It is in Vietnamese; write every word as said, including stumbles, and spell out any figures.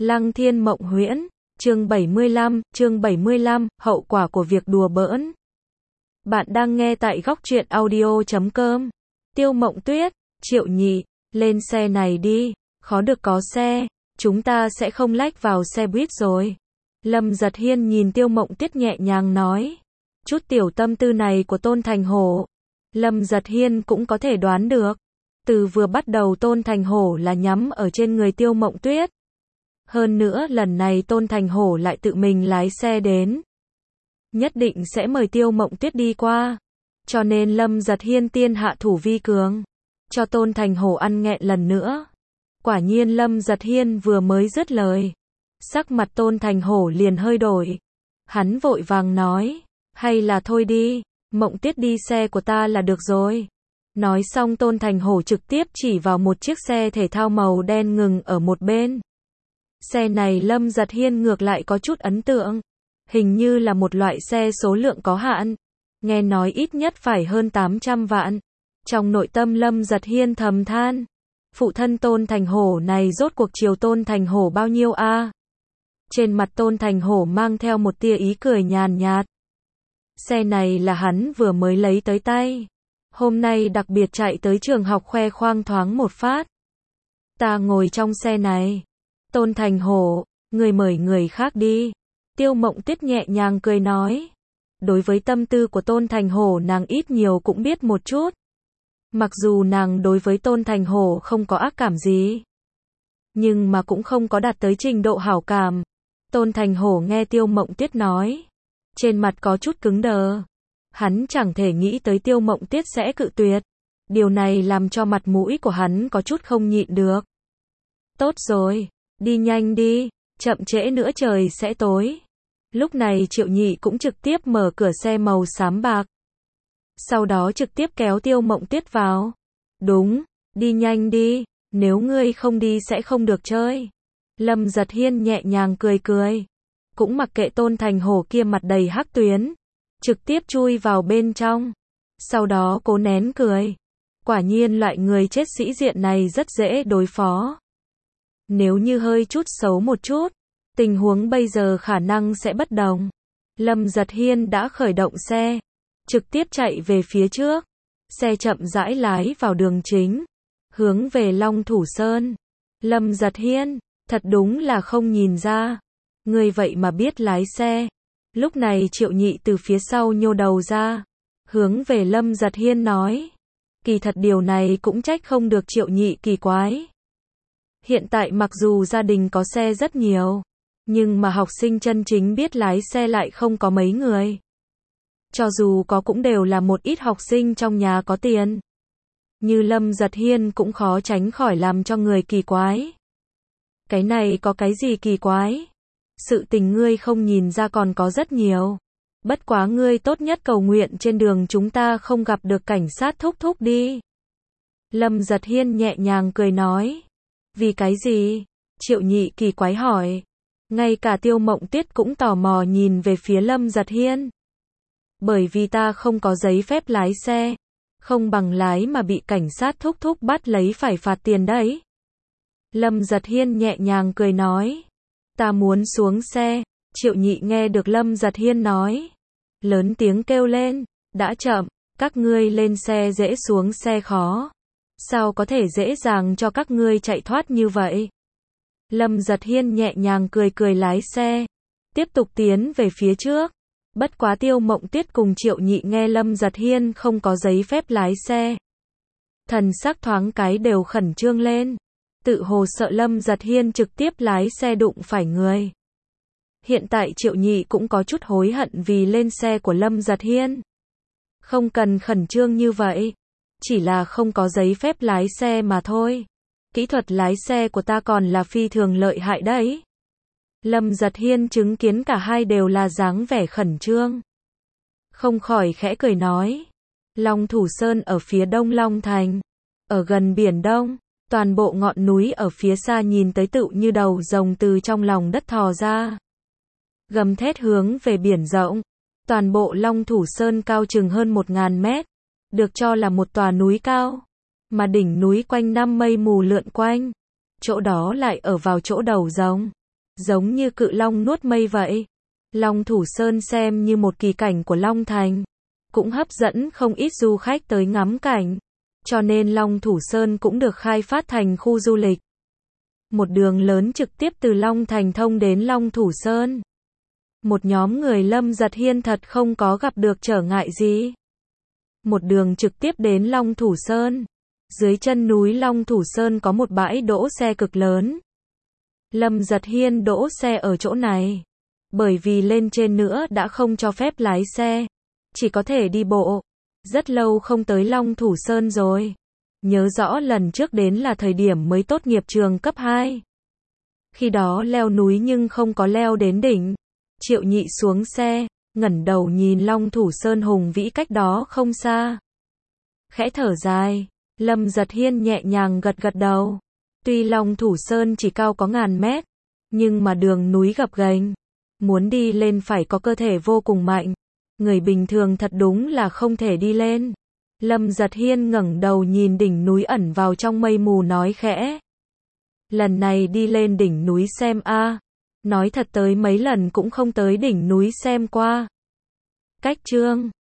Lăng Thiên Mộng Huyễn, chương bảy mươi lăm, chương bảy mươi lăm, hậu quả của việc đùa bỡn. Bạn đang nghe tại góc truyện audio chấm com. Tiêu Mộng Tuyết, Triệu Nhị, lên xe này đi, khó được có xe, chúng ta sẽ không lách vào xe buýt rồi. Lâm Giật Hiên nhìn Tiêu Mộng Tuyết nhẹ nhàng nói. Chút tiểu tâm tư này của Tôn Thành Hổ, Lâm Giật Hiên cũng có thể đoán được. Từ vừa bắt đầu Tôn Thành Hổ là nhắm ở trên người Tiêu Mộng Tuyết. Hơn nữa lần này Tôn Thành Hổ lại tự mình lái xe đến. Nhất định sẽ mời Tiêu Mộng Tuyết đi qua. Cho nên Lâm Giật Hiên tiên hạ thủ vi cường. Cho Tôn Thành Hổ ăn nghẹn lần nữa. Quả nhiên Lâm Giật Hiên vừa mới dứt lời. Sắc mặt Tôn Thành Hổ liền hơi đổi. Hắn vội vàng nói. Hay là thôi đi, Mộng Tuyết đi xe của ta là được rồi. Nói xong Tôn Thành Hổ trực tiếp chỉ vào một chiếc xe thể thao màu đen ngừng ở một bên. Xe này Lâm Giật Hiên ngược lại có chút ấn tượng. Hình như là một loại xe số lượng có hạn. Nghe nói ít nhất phải hơn tám trăm vạn. Trong nội tâm Lâm Giật Hiên thầm than. Phụ thân Tôn Thành Hổ này rốt cuộc chiều Tôn Thành Hổ bao nhiêu a? À? Trên mặt Tôn Thành Hổ mang theo một tia ý cười nhàn nhạt. Xe này là hắn vừa mới lấy tới tay. Hôm nay đặc biệt chạy tới trường học khoe khoang thoáng một phát. Ta ngồi trong xe này. Tôn Thành Hổ, người mời người khác đi. Tiêu Mộng Tuyết nhẹ nhàng cười nói. Đối với tâm tư của Tôn Thành Hổ nàng ít nhiều cũng biết một chút. Mặc dù nàng đối với Tôn Thành Hổ không có ác cảm gì. Nhưng mà cũng không có đạt tới trình độ hảo cảm. Tôn Thành Hổ nghe Tiêu Mộng Tuyết nói. Trên mặt có chút cứng đờ. Hắn chẳng thể nghĩ tới Tiêu Mộng Tuyết sẽ cự tuyệt. Điều này làm cho mặt mũi của hắn có chút không nhịn được. Tốt rồi, đi nhanh đi, chậm trễ nữa trời sẽ tối. Lúc này Triệu Nhị cũng trực tiếp mở cửa xe màu xám bạc. Sau đó trực tiếp kéo Tiêu Mộng Tuyết vào. Đúng, đi nhanh đi, nếu ngươi không đi sẽ không được chơi. Lâm Giật Hiên nhẹ nhàng cười cười. Cũng mặc kệ Tôn Thành Hổ kia mặt đầy hắc tuyến. Trực tiếp chui vào bên trong. Sau đó cố nén cười. Quả nhiên loại người chết sĩ diện này rất dễ đối phó. Nếu như hơi chút xấu một chút, tình huống bây giờ khả năng sẽ bất đồng. Lâm Giật Hiên đã khởi động xe. Trực tiếp chạy về phía trước. Xe chậm rãi lái vào đường chính. Hướng về Long Thủ Sơn. Lâm Giật Hiên, thật đúng là không nhìn ra. Người vậy mà biết lái xe. Lúc này Triệu Nhị từ phía sau nhô đầu ra. Hướng về Lâm Giật Hiên nói. Kỳ thật điều này cũng trách không được Triệu Nhị kỳ quái. Hiện tại mặc dù gia đình có xe rất nhiều. Nhưng mà học sinh chân chính biết lái xe lại không có mấy người. Cho dù có cũng đều là một ít học sinh trong nhà có tiền. Như Lâm Giật Hiên cũng khó tránh khỏi làm cho người kỳ quái. Cái này có cái gì kỳ quái? Sự tình ngươi không nhìn ra còn có rất nhiều. Bất quá ngươi tốt nhất cầu nguyện trên đường chúng ta không gặp được cảnh sát thúc thúc đi. Lâm Giật Hiên nhẹ nhàng cười nói. Vì cái gì? Triệu Nhị kỳ quái hỏi. Ngay cả Tiêu Mộng Tuyết cũng tò mò nhìn về phía Lâm Giật Hiên. Bởi vì ta không có giấy phép lái xe. Không bằng lái mà bị cảnh sát thúc thúc bắt lấy phải phạt tiền đấy. Lâm Giật Hiên nhẹ nhàng cười nói. Ta muốn xuống xe. Triệu Nhị nghe được Lâm Giật Hiên nói. Lớn tiếng kêu lên. Đã chậm, các ngươi lên xe dễ xuống xe khó. Sao có thể dễ dàng cho các ngươi chạy thoát như vậy? Lâm Giật Hiên nhẹ nhàng cười cười lái xe. Tiếp tục tiến về phía trước. Bất quá Tiêu Mộng Tuyết cùng Triệu Nhị nghe Lâm Giật Hiên không có giấy phép lái xe. Thần sắc thoáng cái đều khẩn trương lên. Tự hồ sợ Lâm Giật Hiên trực tiếp lái xe đụng phải người. Hiện tại Triệu Nhị cũng có chút hối hận vì lên xe của Lâm Giật Hiên. Không cần khẩn trương như vậy. Chỉ là không có giấy phép lái xe mà thôi. Kỹ thuật lái xe của ta còn là phi thường lợi hại đấy. Lâm Giật Hiên chứng kiến cả hai đều là dáng vẻ khẩn trương. Không khỏi khẽ cười nói. Long Thủ Sơn ở phía đông Long Thành. Ở gần biển Đông. Toàn bộ ngọn núi ở phía xa nhìn tới tựu như đầu rồng từ trong lòng đất thò ra. Gầm thét hướng về biển rộng. Toàn bộ Long Thủ Sơn cao chừng hơn một ngàn mét. Được cho là một tòa núi cao. Mà đỉnh núi quanh năm mây mù lượn quanh. Chỗ đó lại ở vào chỗ đầu rồng. giống như cự long nuốt mây vậy. Long Thủ Sơn xem như một kỳ cảnh của Long Thành, cũng hấp dẫn không ít du khách tới ngắm cảnh, cho nên Long Thủ Sơn cũng được khai phát thành khu du lịch. Một đường lớn trực tiếp từ Long Thành thông đến Long Thủ Sơn. Một nhóm người Lâm Giật Hiên thật không có gặp được trở ngại gì. Một đường trực tiếp đến Long Thủ Sơn. Dưới chân núi Long Thủ Sơn có một bãi đỗ xe cực lớn. Lâm Giật Hiên đỗ xe ở chỗ này. Bởi vì lên trên nữa đã không cho phép lái xe, chỉ có thể đi bộ. Rất lâu không tới Long Thủ Sơn rồi. Nhớ rõ lần trước đến là thời điểm mới tốt nghiệp trường cấp hai. Khi đó leo núi nhưng không có leo đến đỉnh. Triệu Nhị xuống xe, ngẩng đầu nhìn Long Thủ Sơn hùng vĩ cách đó không xa. Khẽ thở dài, Lâm Giật Hiên nhẹ nhàng gật gật đầu. Tuy Long Thủ Sơn chỉ cao có ngàn mét, nhưng mà đường núi gập ghềnh, muốn đi lên phải có cơ thể vô cùng mạnh. Người bình thường thật đúng là không thể đi lên. Lâm Giật Hiên ngẩng đầu nhìn đỉnh núi ẩn vào trong mây mù nói khẽ. Lần này đi lên đỉnh núi xem a. Nói thật tới mấy lần cũng không tới đỉnh núi xem qua. Cách chương